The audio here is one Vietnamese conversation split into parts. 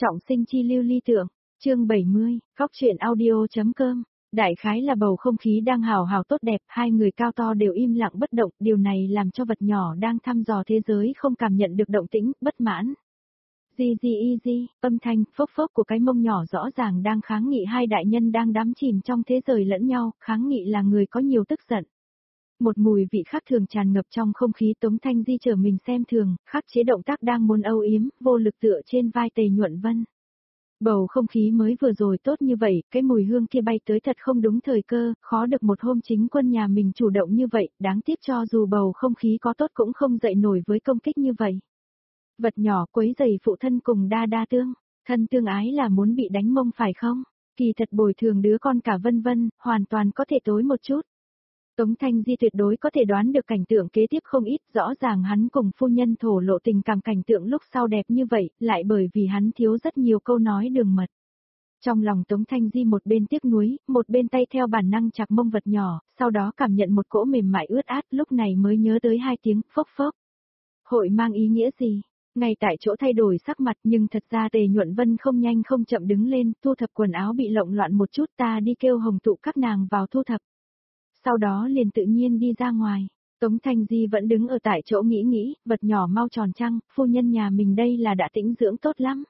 Trọng sinh chi lưu ly tượng, chương 70, góc truyện audio.com. Đại khái là bầu không khí đang hào hào tốt đẹp, hai người cao to đều im lặng bất động, điều này làm cho vật nhỏ đang thăm dò thế giới không cảm nhận được động tĩnh, bất mãn. Easy, âm thanh phốc phốc của cái mông nhỏ rõ ràng đang kháng nghị hai đại nhân đang đắm chìm trong thế giới lẫn nhau, kháng nghị là người có nhiều tức giận. Một mùi vị khác thường tràn ngập trong không khí. Tống Thanh Di trở mình xem thường, khắc chế động tác đang muốn âu yếm, vô lực tựa trên vai Tề Nhuận Vân. Bầu không khí mới vừa rồi tốt như vậy, cái mùi hương kia bay tới thật không đúng thời cơ, khó được một hôm chính quân nhà mình chủ động như vậy, đáng tiếc cho dù bầu không khí có tốt cũng không dậy nổi với công kích như vậy. Vật nhỏ quấy rầy phụ thân cùng đa tương, thân tương ái là muốn bị đánh mông phải không? Kỳ thật bồi thường đứa con cả Vân Vân, hoàn toàn có thể tối một chút. Tống Thanh Di tuyệt đối có thể đoán được cảnh tượng kế tiếp không ít, rõ ràng hắn cùng phu nhân thổ lộ tình cảm cảnh tượng lúc sau đẹp như vậy, lại bởi vì hắn thiếu rất nhiều câu nói đường mật. Trong lòng Tống Thanh Di một bên tiếc nuối, một bên tay theo bản năng chặt mông vật nhỏ, sau đó cảm nhận một cỗ mềm mại ướt át, lúc này mới nhớ tới hai tiếng phốc phốc. Hội mang ý nghĩa gì? Ngay tại chỗ thay đổi sắc mặt, nhưng thật ra Tề Nhuận Vân không nhanh không chậm đứng lên, thu thập quần áo bị lộn loạn một chút, ta đi kêu Hồng Tụ các nàng vào thu thập. Sau đó liền tự nhiên đi ra ngoài. Tống Thanh Di vẫn đứng ở tại chỗ nghĩ, vật nhỏ mau tròn trăng, phu nhân nhà mình đây là đã tĩnh dưỡng tốt lắm.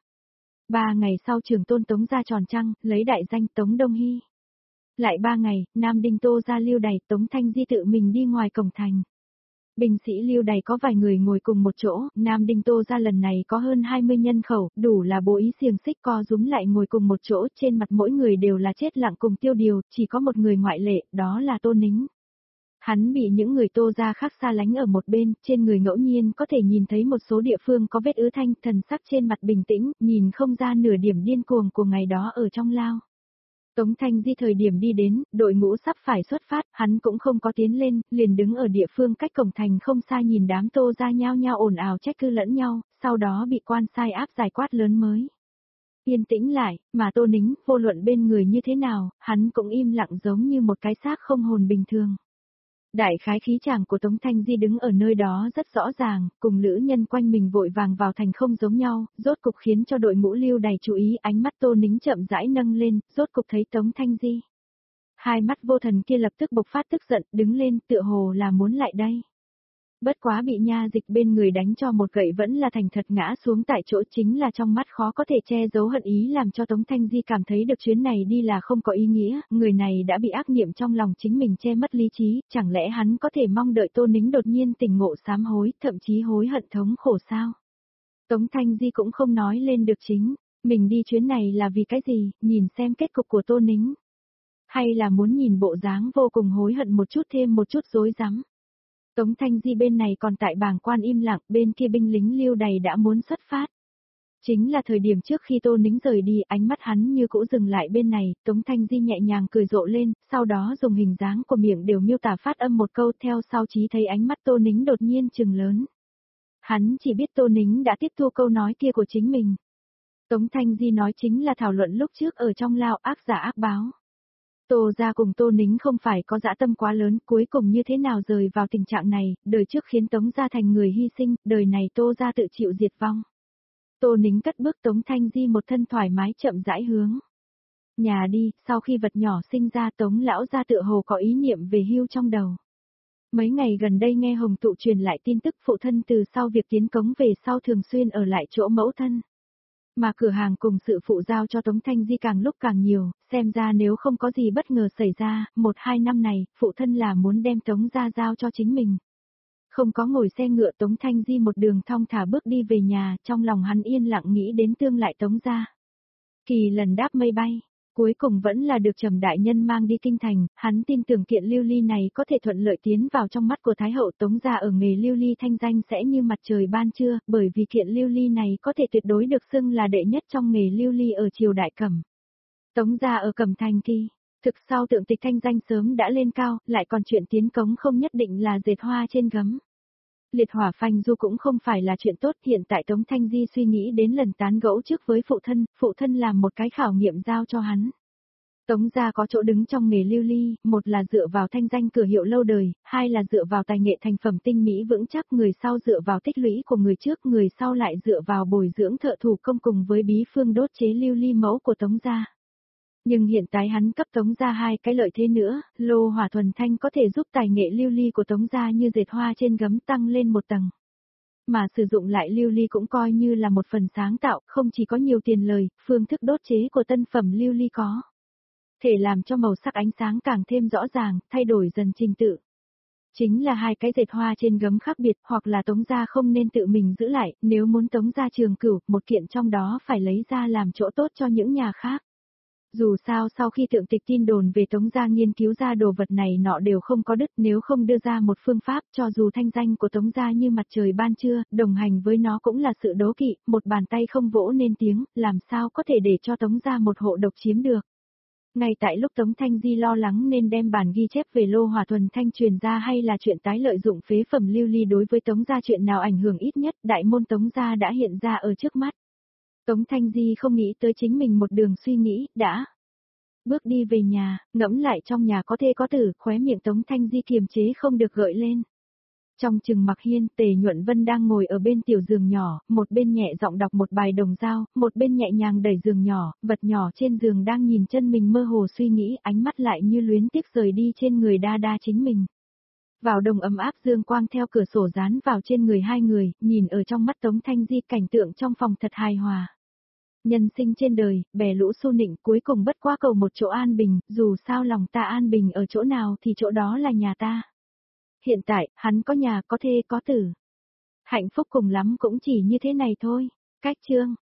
3 ngày sau trường tôn Tống ra tròn trăng, lấy đại danh Tống Đông Hy. Lại 3 ngày, Nam Đinh Tô ra lưu đày, Tống Thanh Di tự mình đi ngoài cổng thành. Binh sĩ lưu đày có vài người ngồi cùng một chỗ, Nam Đinh Tô ra lần này có hơn 20 nhân khẩu, đủ là bố ý xiềng xích co rúm lại ngồi cùng một chỗ, trên mặt mỗi người đều là chết lặng cùng tiêu điều, chỉ có một người ngoại lệ, đó là Tô Nính. Hắn bị những người Tô ra khác xa lánh ở một bên, trên người ngẫu nhiên có thể nhìn thấy một số địa phương có vết ứ thanh, thần sắc trên mặt bình tĩnh, nhìn không ra nửa điểm điên cuồng của ngày đó ở trong lao. Tống Thanh Di thời điểm đi đến, đội ngũ sắp phải xuất phát, hắn cũng không có tiến lên, liền đứng ở địa phương cách cổng thành không xa nhìn đám Tô ra nhao nhao ồn ào trách cứ lẫn nhau, sau đó bị quan sai áp giải quát lớn mới. Yên tĩnh lại, mà Tô Nính, vô luận bên người như thế nào, hắn cũng im lặng giống như một cái xác không hồn bình thường. Đại khái khí chàng của Tống Thanh Di đứng ở nơi đó rất rõ ràng, cùng lữ nhân quanh mình vội vàng vào thành không giống nhau, rốt cục khiến cho đội ngũ lưu đầy chú ý, ánh mắt Tô Nính chậm rãi nâng lên, rốt cục thấy Tống Thanh Di. Hai mắt vô thần kia lập tức bộc phát tức giận, đứng lên, tựa hồ là muốn lại đây. Bất quá bị nha dịch bên người đánh cho một gậy vẫn là thành thật ngã xuống tại chỗ, chính là trong mắt khó có thể che giấu hận ý làm cho Tống Thanh Di cảm thấy được chuyến này đi là không có ý nghĩa, người này đã bị ác niệm trong lòng chính mình che mất lý trí, chẳng lẽ hắn có thể mong đợi Tô Nính đột nhiên tỉnh ngộ sám hối, thậm chí hối hận thống khổ sao? Tống Thanh Di cũng không nói lên được chính, mình đi chuyến này là vì cái gì, nhìn xem kết cục của Tô Nính. Hay là muốn nhìn bộ dáng vô cùng hối hận một chút thêm một chút rối rắm. Tống Thanh Di bên này còn tại bàng quan im lặng, bên kia binh lính lưu đày đã muốn xuất phát. Chính là thời điểm trước khi Tô Nính rời đi, ánh mắt hắn như cũ dừng lại bên này, Tống Thanh Di nhẹ nhàng cười rộ lên, sau đó dùng hình dáng của miệng đều miêu tả phát âm một câu, theo sau chí thấy ánh mắt Tô Nính đột nhiên trừng lớn. Hắn chỉ biết Tô Nính đã tiếp thu câu nói kia của chính mình. Tống Thanh Di nói chính là thảo luận lúc trước ở trong lao ác giả ác báo. Tô ra cùng Tô Nính không phải có dã tâm quá lớn, cuối cùng như thế nào rời vào tình trạng này, đời trước khiến Tống ra thành người hy sinh, đời này Tô ra tự chịu diệt vong. Tô Nính cất bước, Tống Thanh Di một thân thoải mái chậm rãi hướng nhà đi, sau khi vật nhỏ sinh ra Tống lão ra tựa hồ có ý niệm về hưu trong đầu. Mấy ngày gần đây nghe Hồng Tụ truyền lại tin tức phụ thân từ sau việc tiến cống về sau thường xuyên ở lại chỗ mẫu thân. Mà cửa hàng cùng sự phụ giao cho Tống Thanh Di càng lúc càng nhiều, xem ra nếu không có gì bất ngờ xảy ra, 1-2 năm này, phụ thân là muốn đem Tống ra giao cho chính mình. Không có ngồi xe ngựa, Tống Thanh Di một đường thong thả bước đi về nhà, trong lòng hắn yên lặng nghĩ đến tương lai Tống ra. Kỳ lần đáp mây bay, cuối cùng vẫn là được Trầm đại nhân mang đi kinh thành, hắn tin tưởng kiện lưu ly này có thể thuận lợi tiến vào trong mắt của Thái hậu. Tống ra ở nghề lưu ly thanh danh sẽ như mặt trời ban trưa, bởi vì kiện lưu ly này có thể tuyệt đối được xưng là đệ nhất trong nghề lưu ly ở triều đại Cẩm. Tống ra ở Cẩm thành kỳ, thực sau tượng tịch thanh danh sớm đã lên cao, lại còn chuyện tiến cống không nhất định là dệt hoa trên gấm. Liệt hỏa phanh du cũng không phải là chuyện tốt, hiện tại Tống Thanh Di suy nghĩ đến lần tán gẫu trước với phụ thân làm một cái khảo nghiệm giao cho hắn. Tống gia có chỗ đứng trong nghề lưu ly, một là dựa vào thanh danh cửa hiệu lâu đời, hai là dựa vào tài nghệ thành phẩm tinh mỹ vững chắc, người sau dựa vào tích lũy của người trước, người sau lại dựa vào bồi dưỡng thợ thủ công cùng với bí phương đốt chế lưu ly mẫu của Tống gia. Nhưng hiện tại hắn cấp Tống gia hai cái lợi thế nữa, lô hỏa thuần thanh có thể giúp tài nghệ lưu ly của Tống gia như dệt hoa trên gấm tăng lên một tầng. Mà sử dụng lại lưu ly cũng coi như là một phần sáng tạo, không chỉ có nhiều tiền lời, phương thức đốt chế của tân phẩm lưu ly có thể làm cho màu sắc ánh sáng càng thêm rõ ràng, thay đổi dần trình tự. Chính là hai cái dệt hoa trên gấm khác biệt, hoặc là Tống gia không nên tự mình giữ lại, nếu muốn Tống gia trường cửu, một kiện trong đó phải lấy ra làm chỗ tốt cho những nhà khác. Dù sao sau khi thượng tịch tin đồn về Tống gia nghiên cứu ra đồ vật này nọ đều không có đứt, nếu không đưa ra một phương pháp, cho dù thanh danh của Tống gia như mặt trời ban trưa, đồng hành với nó cũng là sự đố kỵ, một bàn tay không vỗ nên tiếng, làm sao có thể để cho Tống gia một hộ độc chiếm được. Ngay tại lúc Tống Thanh Di lo lắng nên đem bản ghi chép về lô hỏa thuần thanh truyền ra hay là chuyện tái lợi dụng phế phẩm lưu ly đối với Tống gia chuyện nào ảnh hưởng ít nhất, đại môn Tống gia đã hiện ra ở trước mắt. Tống Thanh Di không nghĩ tới chính mình một đường suy nghĩ, đã bước đi về nhà, ngẫm lại trong nhà có thê có tử, khóe miệng Tống Thanh Di kiềm chế không được gợi lên. Trong chừng mặc hiên, Tề Nhuận Vân đang ngồi ở bên tiểu giường nhỏ, một bên nhẹ giọng đọc một bài đồng dao, một bên nhẹ nhàng đẩy giường nhỏ, vật nhỏ trên giường đang nhìn chân mình mơ hồ suy nghĩ, ánh mắt lại như luyến tiếc rời đi trên người đa đa chính mình. Vào đồng ấm áp dương quang theo cửa sổ dán vào trên người hai người, nhìn ở trong mắt Tống Thanh Di cảnh tượng trong phòng thật hài hòa. Nhân sinh trên đời, bè lũ xu nịnh cuối cùng bất quá cầu một chỗ an bình, dù sao lòng ta an bình ở chỗ nào thì chỗ đó là nhà ta. Hiện tại, hắn có nhà, có thê, có tử. Hạnh phúc cùng lắm cũng chỉ như thế này thôi. Cách chương.